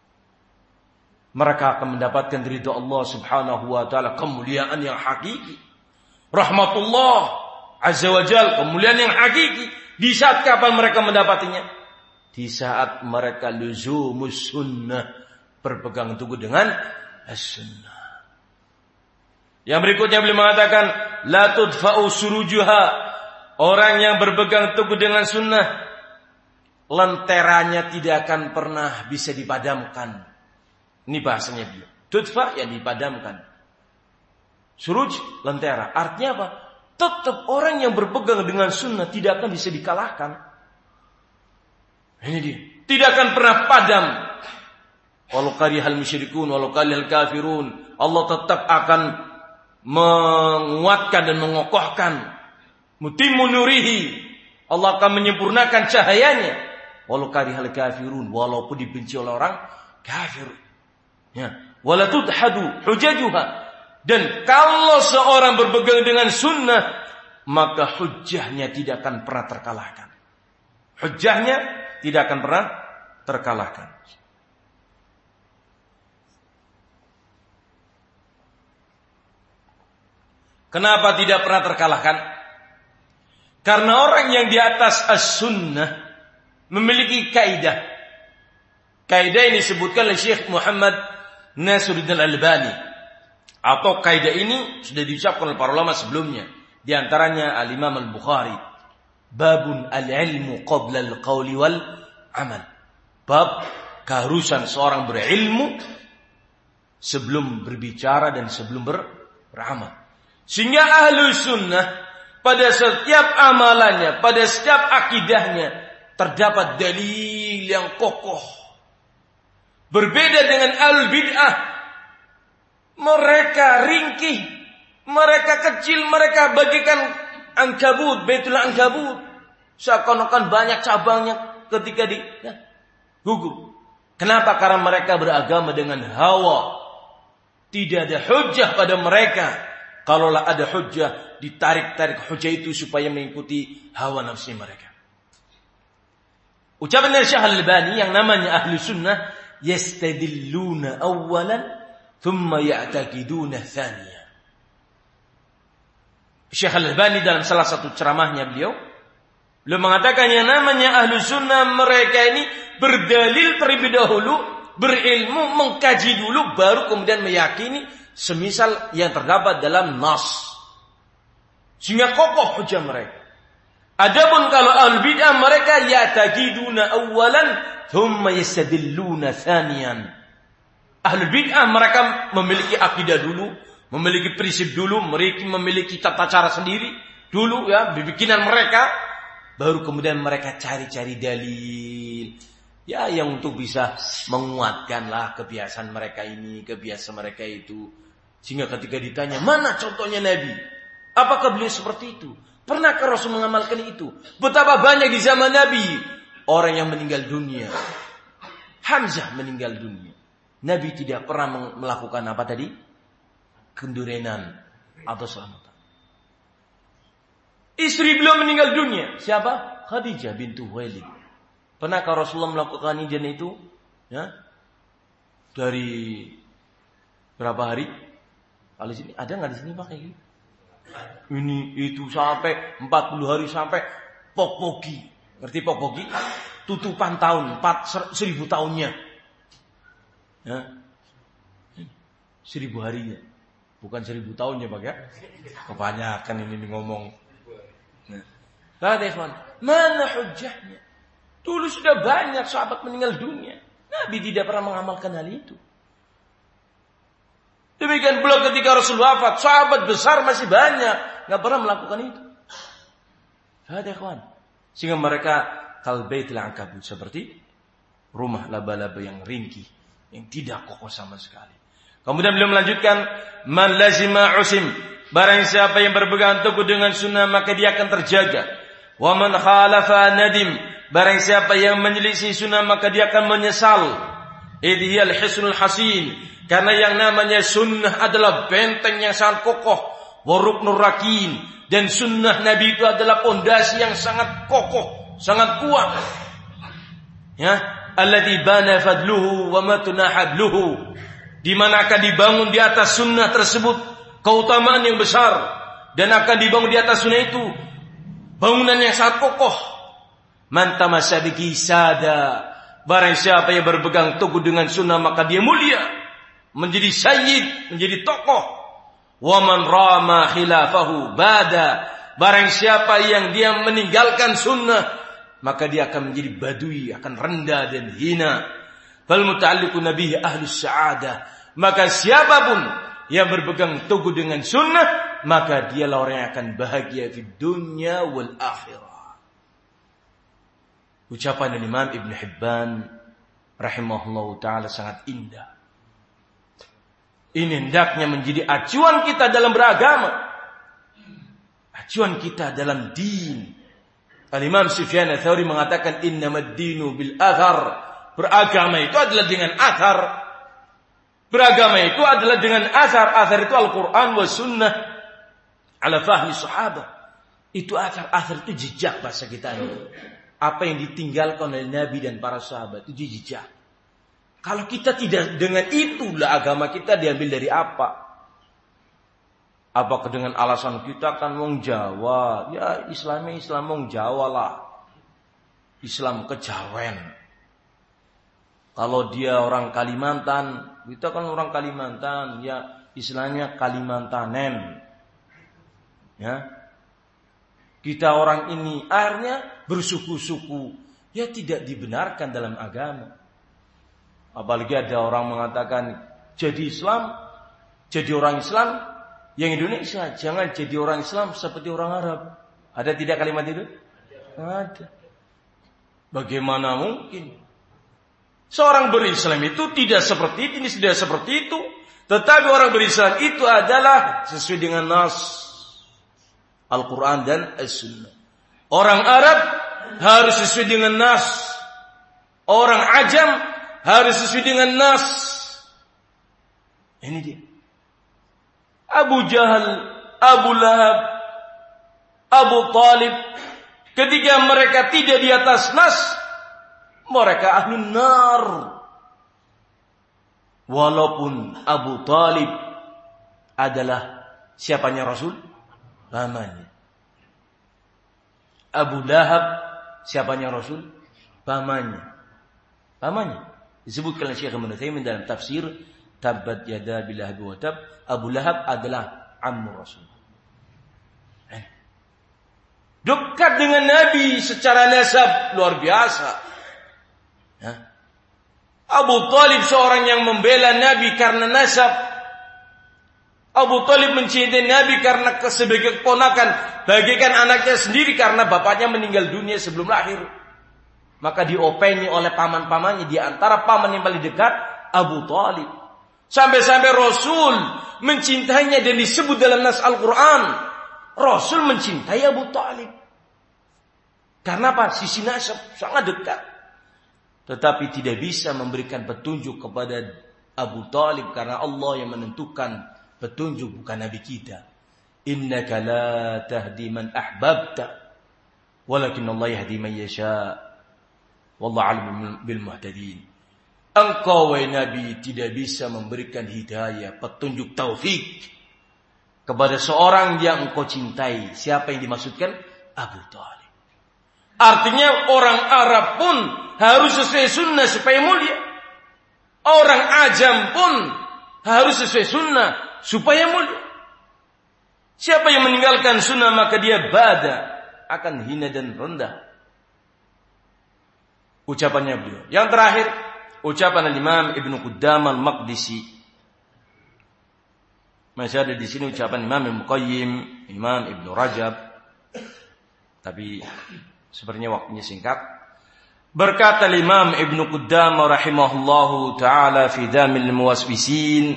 Mereka akan mendapatkan ridha Allah subhanahu wa ta'ala, kemuliaan yang hakiki. Rahmatullah azza wa jal, kemuliaan yang hakiki. Di saat kapan mereka mendapatinya? Di saat mereka luzumus sunnah, berpegang teguh dengan as-sunnah. Yang berikutnya beliau mengatakan, la tudfa'u surujuha. Orang yang berpegang teguh dengan sunnah, lenteranya tidak akan pernah bisa dipadamkan. Ini bahasanya beliau. Tudfa yang dipadamkan. Suruj, lentera. Artinya apa? Tetap orang yang berpegang dengan sunnah tidak akan bisa dikalahkan. Ini dia. Tidak akan pernah padam. Walau karihal musyrikun, walau karihal kafirun. Allah tetap akan menguatkan dan mengokohkan. Mutimmu nurihi. Allah akan menyempurnakan cahayanya. Walau karihal kafirun, walaupun dibenci oleh orang kafir. Ya, wala tudhadu hujajuha. Dan kalau seorang berpegang dengan sunnah, maka hujjahnya tidak akan pernah terkalahkan. Hujjahnya tidak akan pernah terkalahkan. Kenapa tidak pernah terkalahkan? Karena orang yang di atas as-sunnah memiliki kaidah. Kaidah ini disebutkan oleh Syekh Muhammad Nasiruddin Al-Albani. Atau kaidah ini sudah diucapkan oleh para ulama sebelumnya. Di antaranya Al-Imam Al-Bukhari. Babun al-ilmu qabla al-qawli wal amal. Bab keharusan seorang berilmu sebelum berbicara dan sebelum ber, beramal. Sehingga ahlu sunnah pada setiap amalannya, pada setiap akidahnya terdapat dalil yang kokoh. Berbeda dengan ahlul bid'ah. Mereka ringkih, mereka kecil, mereka bagikan ankabut, baitul ankabut. Seakan-akan banyak cabangnya ketika di ya, gugur. Kenapa? Karena mereka beragama dengan hawa. Tidak ada hujjah pada mereka. Kalaulah ada hujjah, ditarik-tarik hujjah itu supaya mengikuti hawa nafsu mereka. Ucapan dari Syekh Al-Albani yang namanya ahli sunnah, yastadilluna awwalan thumma ya'taqiduna thaniya. Syekh Al-Albani dalam salah satu ceramahnya beliau beliau mengatakan yang namanya ahlu sunnah, mereka ini berdalil terlebih dahulu, berilmu, mengkaji dulu, baru kemudian meyakini semisal yang terdapat dalam nas, sehingga kokoh hujah mereka. Adapun kalau ahlu bid'ah, mereka ya'taqiduna awwalan thumma yastadilluna thaniyan. Ahlu bid'ah mereka memiliki akidah dulu, memiliki prinsip dulu, mereka memiliki tata cara sendiri, dulu ya, bikinan mereka, baru kemudian mereka cari-cari dalil. Ya, yang untuk bisa menguatkanlah kebiasaan mereka ini, kebiasaan mereka itu. Sehingga ketika ditanya, mana contohnya Nabi? Apakah beliau seperti itu? Pernahkah Rasul mengamalkan itu? Betapa banyak di zaman Nabi orang yang meninggal dunia. Hamzah meninggal dunia. Nabi tidak pernah melakukan apa tadi? Kendurenan atau selamatan. Istri beliau meninggal dunia. Siapa? Khadijah bintu Khuwailid. Pernahkah Rasulullah melakukan ijan itu? Ya? Dari berapa hari? Kalau di sini ada nggak di sini Pak kayak gitu? Ini itu sampai empat puluh hari sampai pokpogi. Ngerti pokpogi? Tutupan tahun, empat seribu tahunnya. Ya. Seribu harinya. Bukan seribu tahunnya Pak ya. Kebanyakan ini ngomong. Nah, ikhwan, mana hujjahnya? Dulu sudah banyak sahabat meninggal dunia. Nabi tidak pernah mengamalkan hal itu. Demikian pula ketika Rasul wafat, sahabat besar masih banyak, nggak pernah melakukan itu. Ada kawan, sehingga mereka kalbaitil ankabut, seperti rumah laba-laba yang ringkih, yang tidak kokoh sama sekali. Kemudian beliau melanjutkan, man lazima usim, barang siapa yang berpegang teguh dengan sunnah maka dia akan terjaga. Wa man khalafa nadim, barang siapa yang menyelisih sunnah maka dia akan menyesal. Idhiyal hisnul hasin, karena yang namanya sunnah adalah benteng yang sangat kokoh. Waruknur rakin, dan sunnah Nabi itu adalah pondasi yang sangat kokoh, sangat kuat. Ya, alladzi bana fadluhu wa matuna habluhu, di mana akan dibangun di atas sunnah tersebut keutamaan yang besar, dan akan dibangun di atas sunnah itu bangunan yang sangat kokoh. Man tamassa bihi sada, barang siapa yang berpegang teguh dengan sunnah maka dia mulia, menjadi sayyid, menjadi tokoh. Wa man rama khilafahu bada, barang siapa yang dia meninggalkan sunnah maka dia akan menjadi badui, akan rendah dan hina. Fal muta'alliqu nabihi ahlus sa'adah, maka siapapun yang berpegang teguh dengan sunnah maka dialah orang yang akan bahagia di dunia wal akhirah. Ucapan Imam Ibn Hibban rahimahullahu ta'ala sangat indah. Ini hendaknya menjadi acuan kita dalam beragama, acuan kita dalam din. Al-Imam Sufyan Ats-Tsauri mengatakan innamad dinu bil athar, beragama itu adalah dengan athar. Beragama itu adalah dengan athar. Athar itu Al-Quran wa sunnah ala fahmi sahabat. Itu athar. Athar itu jejak bahasa kita ini. Apa yang ditinggalkan oleh Nabi dan para sahabat itu jejak. Kalau kita tidak dengan itulah agama kita diambil dari apa? Apakah dengan alasan kita kan wong Jawa? Ya Islamnya Islam wong Jawa lah. Islam kejawen. Kalau dia orang Kalimantan, kita kan orang Kalimantan, ya Islamnya Kalimantanen. Ya. Kita orang ini akhirnya bersuku-suku. Ya tidak dibenarkan dalam agama. Apalagi ada orang mengatakan jadi Islam, jadi orang Islam yang Indonesia, jangan jadi orang Islam seperti orang Arab. Ada tidak kalimat itu? Ada. Bagaimana mungkin? Seorang berislam itu tidak seperti ini, tidak seperti itu. Tetapi orang berislam itu adalah sesuai dengan nas Al-Quran dan As-Sunnah. Orang Arab harus sesuai dengan nas. Orang Ajam harus sesuai dengan nas. Ini dia. Abu Jahal, Abu Lahab, Abu Talib, ketika mereka tidak di atas nas, mereka ahlun nar. Walaupun Abu Talib adalah siapanya Rasul? Pamannya. Abu Lahab siapanya Rasul? Pamannya. Pamannya. Disebutkan oleh Syekh Ibnu Utsaimin dalam tafsir Tabbat yada bil lahab wa tab, Abu Lahab adalah ammu Rasul. Eh. Dekat dengan Nabi secara nasab luar biasa. Ya. Abu Talib seorang yang membela Nabi karena nasab. Abu Thalib mencintai Nabi karena sebagai keponakan, bagaikan anaknya sendiri karena bapaknya meninggal dunia sebelum lahir. Maka diopeni oleh paman-pamannya, di antara paman yang paling dekat Abu Thalib. Sampai-sampai Rasul mencintainya dan disebut dalam nas Al-Quran, Rasul mencintai Abu Thalib. Karena apa? Sisi nasab sangat dekat. Tetapi tidak bisa memberikan petunjuk kepada Abu Thalib karena Allah yang menentukan petunjuk, bukan Nabi kita. Innaka la tahdi man ahbabta, walakin Allah yahdi man yasha. Wallahu a'lam bil muhtadin. Engkau wahai Nabi tidak bisa memberikan hidayah, petunjuk, taufik kepada seorang yang engkau cintai. Siapa yang dimaksudkan? Abu Thalib. Artinya orang Arab pun harus sesuai sunnah supaya mulia. Orang ajam pun harus sesuai sunnah supaya mulia. Siapa yang meninggalkan sunnah maka dia bada, akan hina dan rendah. Ucapannya beliau. Yang terakhir, ucapan Imam Ibnu Qudamah Al-Maqdisi. Masih ada di sini ucapan Imam Al-Muqayyim, Imam Ibnu Rajab. Tapi sepertinya waktunya singkat. Berkata Imam Ibnu Qudamah rahimahullahu taala fi Dhamil Muwaswisin.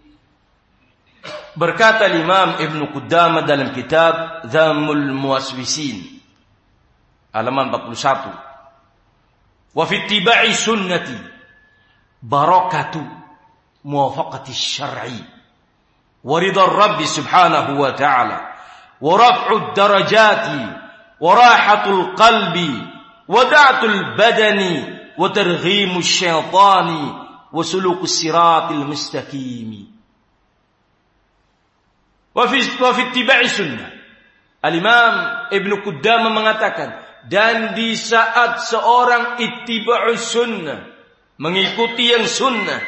Berkata Imam Ibnu Qudamah dalam kitab Dhamul Muwaswisin halaman empat puluh satu. Wa fi ittiba'i sunnati barakatu muwafaqati syar'i wa ridha Rabbi subhanahu wa ta'ala wa raf'ud darajati wa rahatul qalbi wa da'atul badani wa targhimus syaitani wa sulukus siratil mustaqim. Wa fi wa fi ittiba'i sunnah. Al-Imam Ibnu Qudamah mengatakan, dan di saat seorang ittiba'u sunnah, mengikuti yang sunnah.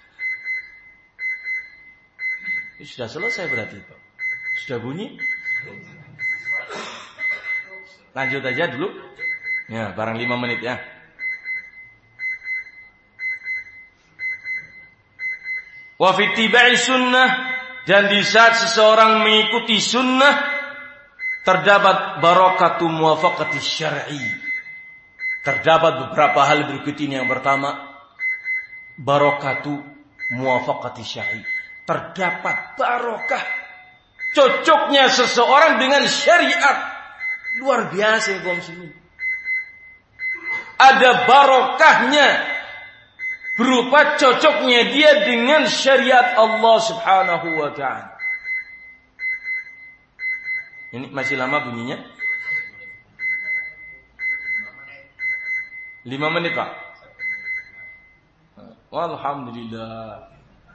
Ini sudah selesai berarti Pak. Sudah bunyi? Lanjut aja dulu. Ya, barang lima menit ya. Wa fi ittiba'i sunnah, dan di saat seseorang mengikuti sunnah, terdapat barakatu muwafaqati syar'i. Terdapat beberapa hal berikut ini. Yang pertama, barakatu muwafaqati syar'i. Terdapat barokah cocoknya seseorang dengan syariat. Luar biasa ya kaum muslimin. Ada barokahnya berupa cocoknya dia dengan syariat Allah Subhanahu wa ta'ala. Ini masih lama bunyinya? Lima menit Pak. Alhamdulillah.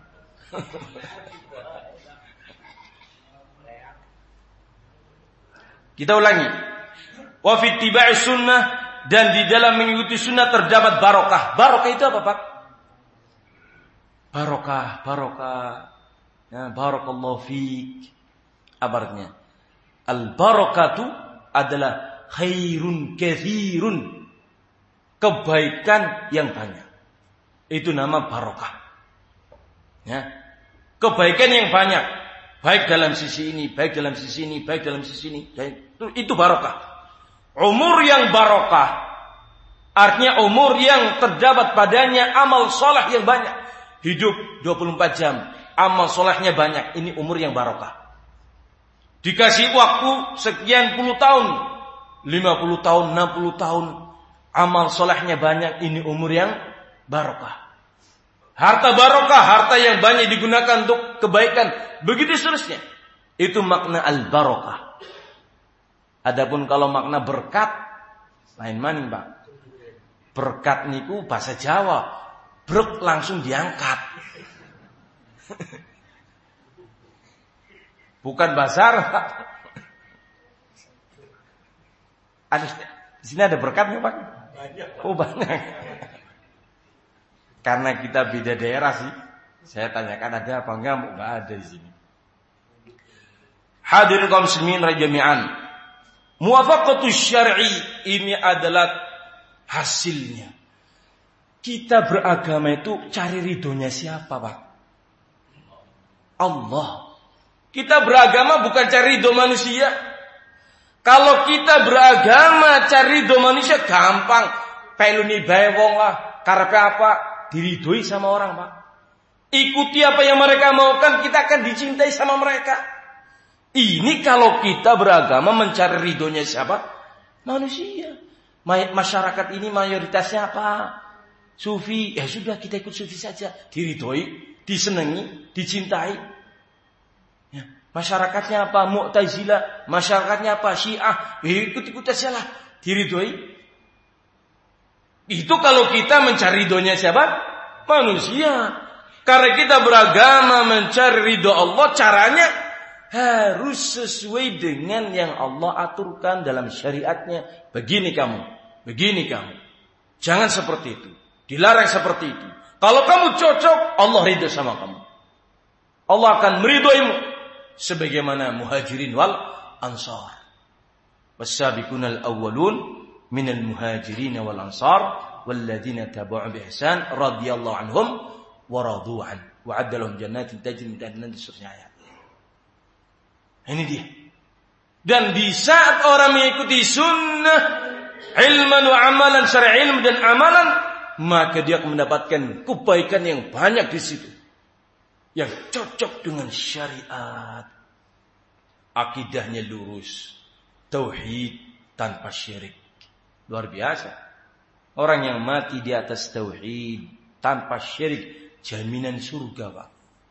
Kita ulangi. Wa fi ittiba'i sunnah, dan di dalam mengikuti sunnah terdapat barokah. Barokah itu apa Pak? Barokah, barokah. Ya, barakallahu fiik. Apa artinya? Al-barakatu adalah khairun katsirun. Kebaikan yang banyak. Itu nama barokah. Ya. Kebaikan yang banyak. Baik dalam sisi ini, baik dalam sisi ini, baik dalam sisi ini. Itu, itu barokah. Umur yang barokah. Artinya umur yang terdapat padanya amal soleh yang banyak. Hidup dua puluh empat jam. Amal solehnya banyak. Ini umur yang barokah. Dikasih waktu sekian puluh tahun, lima puluh tahun, enam puluh tahun, amal solehnya banyak, ini umur yang barokah. Harta barokah, harta yang banyak digunakan untuk kebaikan, begitu seterusnya. Itu makna al-barokah. Adapun kalau makna berkat, lain maning Pak. Berkat niku bahasa Jawa, brek langsung diangkat. Bukan bazar. Ada di sini ada berkatnya Pak? Banyak. Oh banyak. Karena kita beda daerah sih. Saya tanyakan ada apa enggak? Enggak ada di sini. Hadirin kaum muslimin rajami'an. Muwafaqatu syar'i ini adalah hasilnya. Kita beragama itu cari ridhonya siapa Pak? Allah. Kita beragama bukan cari ridho manusia. Kalau kita beragama cari ridho manusia gampang. Peluni bae wong lah. Karepe apa? Diridhoi sama orang, Pak. Ikuti apa yang mereka maukan, kita akan dicintai sama mereka. Ini kalau kita beragama mencari ridhonya siapa? Manusia. Masyarakat ini mayoritasnya apa? Sufi. Ya sudah, kita ikut sufi saja. Diridhoi, disenangi, dicintai. Ya. Masyarakatnya apa? Mu'tazilah. Masyarakatnya apa? Syiah. Ya, ikut-ikut saja lah. Diridhoi. Itu kalau kita mencari ridhonya siapa? Manusia. Karena kita beragama mencari ridho Allah, caranya harus sesuai dengan yang Allah aturkan dalam syariatnya. Begini kamu, begini kamu. Jangan seperti itu. Dilarang seperti itu. Kalau kamu cocok, Allah ridho sama kamu. Allah akan meridhoimu. Sebagaimana muhajirin wal ansar. Wassabiqunal awwalun minal muhajirin wal ansar. Walladzina tabu'u bi ihsan radhiyallahu anhum wa radu'an. Wa'adda lahum jannatin tajri min tahtiha al-anhar. Ini dia. Dan di saat orang mengikuti sunnah, ilman wa amalan, syar'i ilmu dan amalan, maka dia akan mendapatkan kebaikan yang banyak di situ. Yang cocok dengan syariat. Akidahnya lurus. Tauhid tanpa syirik. Luar biasa. Orang yang mati di atas tauhid tanpa syirik, jaminan surga, Pak.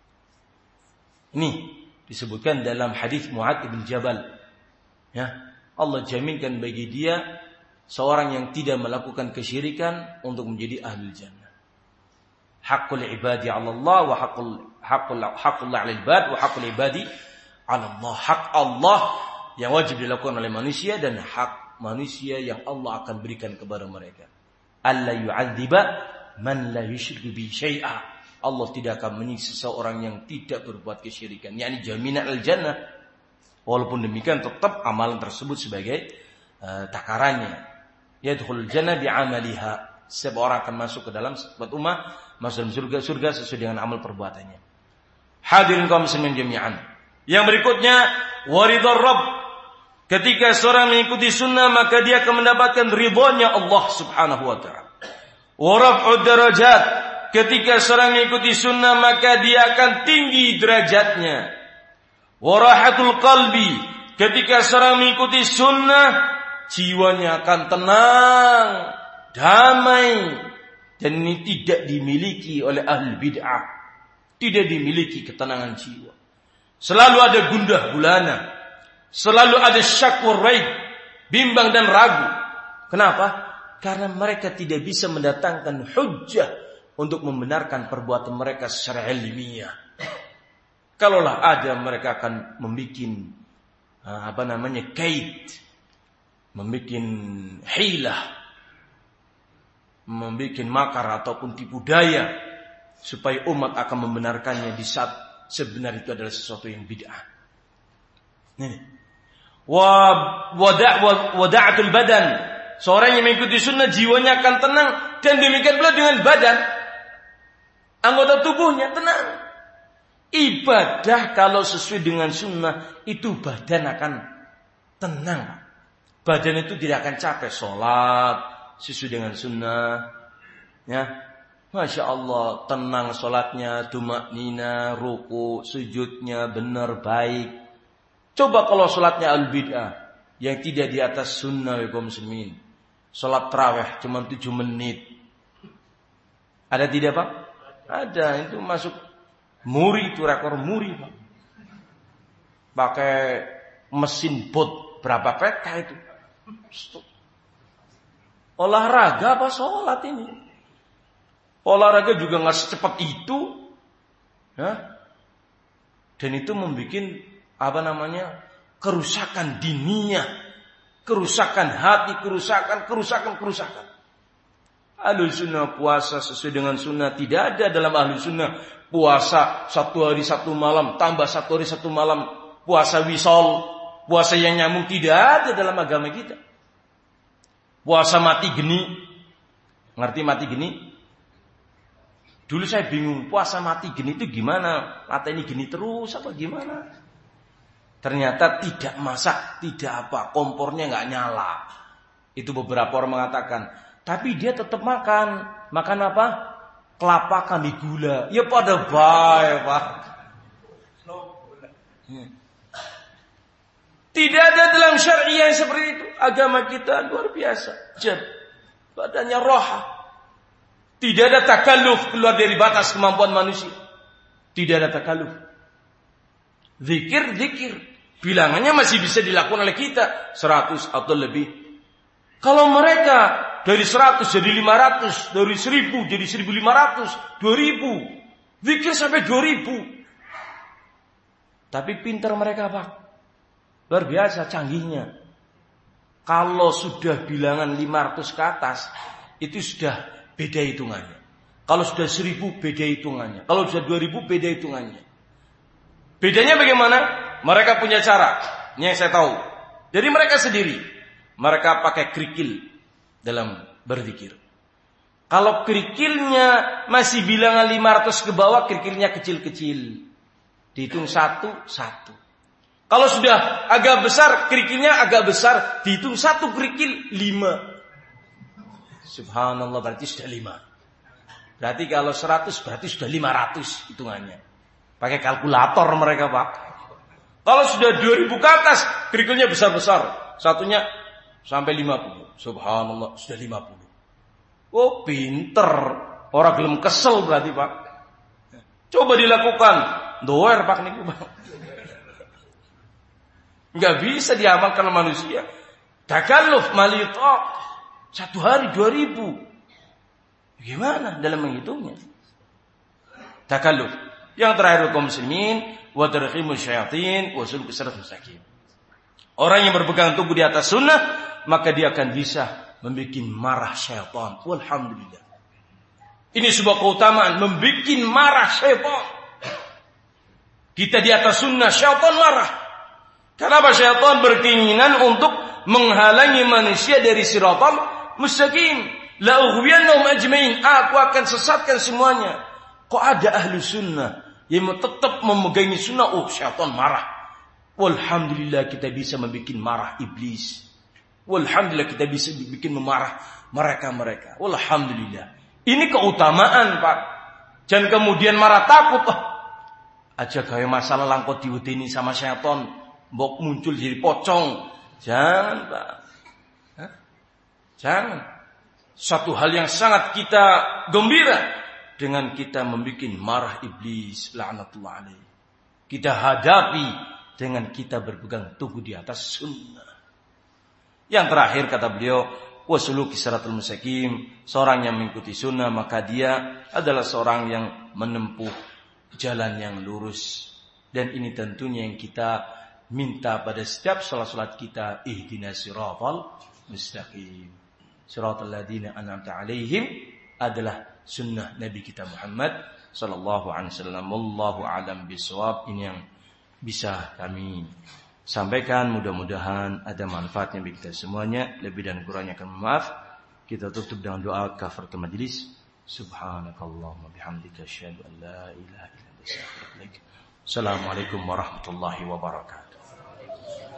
Ini disebutkan dalam hadis Mu'adz bin Jabal. Ya, Allah jaminkan bagi dia seorang yang tidak melakukan kesyirikan untuk menjadi ahli jannah. Haqqul ibadi 'ala Allah wa haqqul haqqul haqqullah 'alal ibad wa haqqul ibadi 'ala Allah. Hak Allah yang wajib dilakukan oleh manusia dan hak manusia yang Allah akan berikan kepada mereka. Alla yu'adziba man la yusyriku bi syai'a. Allah tidak akan menyiksa seorang yang tidak berbuat kesyirikan. yakni jaminan al-jannah. Walaupun demikian tetap amalan tersebut sebagai uh, takarannya. Yadkhulul jannah bi'amaliha. Setiap orang akan masuk ke dalam sebuah ummah, masuk dalam surga, surga sesuai dengan amal perbuatannya. Hadirin kaum muslimin jami'an. Yang berikutnya, waridhar Rabb. Ketika seorang mengikuti sunnah, maka dia akan mendapatkan ridhonya Allah Subhanahu wa ta'ala. Wa raf'ud darajat. Ketika seorang mengikuti sunnah, maka dia akan tinggi derajatnya. Warahatul qalbi. Ketika seorang mengikuti sunnah, jiwanya akan tenang, damai. Dan ini tidak dimiliki oleh ahli bid'ah. Tidak dimiliki ketenangan jiwa. Selalu ada gundah gulana. Selalu ada syak wa raib, bimbang dan ragu. Kenapa? Karena mereka tidak bisa mendatangkan hujjah untuk membenarkan perbuatan mereka secara ilmiah. Kalaulah ada, mereka akan membikin apa namanya kait, membikin hilah, membikin makar ataupun tipu daya supaya umat akan membenarkannya di saat sebenarnya itu adalah sesuatu yang bid'ah. Nih. Wa wada'atul badan. Seorang yang mengikuti sunnah jiwanya akan tenang, dan demikian pula dengan badan. Anggota tubuhnya tenang. Ibadah kalau sesuai dengan sunnah, itu badan akan tenang. Badan itu tidak akan capek. Sholat sesuai dengan sunnah, ya, Masya Allah, tenang sholatnya, tumaknina, ruku, sujudnya benar baik. Coba kalau sholatnya al-bid'ah, yang tidak di atas sunnah, ya kaum muslimin. Sholat tarawih cuma tujuh menit. Ada tidak, Pak? Ada, itu masuk muri, itu rekor muri, Pak. Pakai mesin bot berapa P K itu. Olahraga apa sholat ini? Olahraga juga nggak secepat itu, ya? Dan itu membuat apa namanya kerusakan diniyah, kerusakan hati, kerusakan, kerusakan, kerusakan. Ahlul sunnah puasa sesuai dengan sunnah. Tidak ada dalam ahlul sunnah puasa satu hari satu malam, tambah satu hari satu malam, puasa wisol, puasa yang nyambung. Tidak ada dalam agama kita. Puasa mati geni. Ngerti mati geni? Dulu saya bingung, puasa mati geni itu gimana? Mata ini geni terus apa gimana? Ternyata tidak masak, tidak apa, kompornya nggak nyala. Itu beberapa orang mengatakan. Tapi dia tetap makan. Makan apa? Kelapa kami gula. Ya pada baik, Pak. Tidak ada dalam syariah yang seperti itu. Agama kita luar biasa. Jad. Badannya roha. Tidak ada takalluf keluar dari batas kemampuan manusia. Tidak ada takalluf. Zikir, zikir. Bilangannya masih bisa dilakukan oleh kita. Seratus atau lebih. Kalau mereka dari seratus jadi lima ratus. Dari seribu jadi seribu lima ratus. Dua ribu. Zikir sampai dua ribu. Tapi pintar mereka, Pak. Luar biasa canggihnya. Kalau sudah bilangan lima ratus ke atas. Itu sudah beda hitungannya. Kalau sudah seribu beda hitungannya. Kalau sudah dua ribu beda hitungannya. Bedanya bagaimana? Mereka punya cara. Ini yang saya tahu. Jadi mereka sendiri. Mereka pakai kerikil dalam berzikir. Kalau kerikilnya masih bilangan lima ratus ke bawah, kerikilnya kecil-kecil. Dihitung satu, satu. Kalau sudah agak besar, kerikilnya agak besar. Dihitung satu kerikil, lima. Subhanallah, berarti sudah lima. Berarti kalau seratus, berarti sudah lima ratus hitungannya. Pakai kalkulator mereka, Pak. Kalau sudah dua ribu ke atas, kerikilnya besar-besar. Satunya sampai lima puluh. Subhanallah, sudah lima puluh. Oh, pinter. Orang belum kesel berarti, Pak. Coba dilakukan. Doer, Pak. Nih, Pak. Nggak bisa diamalkan manusia. Takalluf malito. Satu hari dua ribu. Bagaimana dalam menghitungnya? Takalluf. Yang terakhir kaum muslimin, wa tarhimu syayatin wa suluk sirat mustaqim. Orang yang berpegang teguh di atas sunnah, maka dia akan bisa membuat marah syaitan. Walhamdulillah. Ini sebuah keutamaan, membuat marah syaitan. Kita di atas sunnah, syaitan marah. Kenapa syaitan berkeinginan untuk menghalangi manusia dari siratal mustaqim? La ughwiyannahum ajmain. Aku akan sesatkan semuanya. Kok ada ahlu sunnah yang tetap memegangi sunnah? Oh, syaitan marah. Walhamdulillah kita bisa membuat marah iblis. Walhamdulillah kita bisa bikin memarah mereka-mereka. Walhamdulillah. Ini keutamaan, Pak. Jangan kemudian marah takut. Oh, aja gawe masalah langkot diwedeni sama syaitan. Mbok muncul jadi pocong. Jangan, Pak. Hah? Jangan. Satu hal yang sangat kita gembira. Dengan kita membuat marah iblis, la'natullah alaih. Kita hadapi dengan kita berpegang teguh di atas sunnah. Yang terakhir kata beliau, wasuluki siratal mustaqim. Seorang yang mengikuti sunnah, maka dia adalah seorang yang menempuh jalan yang lurus. Dan ini tentunya yang kita minta pada setiap salat-salat kita. Ihdinas siratal mustaqim. Siratal ladzina an'amta alaihim adalah sunnah Nabi kita Muhammad sallallahu alaihi wasallam. Wallahu a'lam bishawab. Ini yang bisa kami sampaikan. Mudah-mudahan ada manfaatnya bagi kita semuanya. Lebih dan kurangnya kami maaf. Kita tutup dengan doa kafaratul majlis. Subhanakallahumma bihamdika asyhadu an la ilaha illa anta astaghfiruka wa atubu ilaik. Assalamualaikum warahmatullahi wabarakatuh.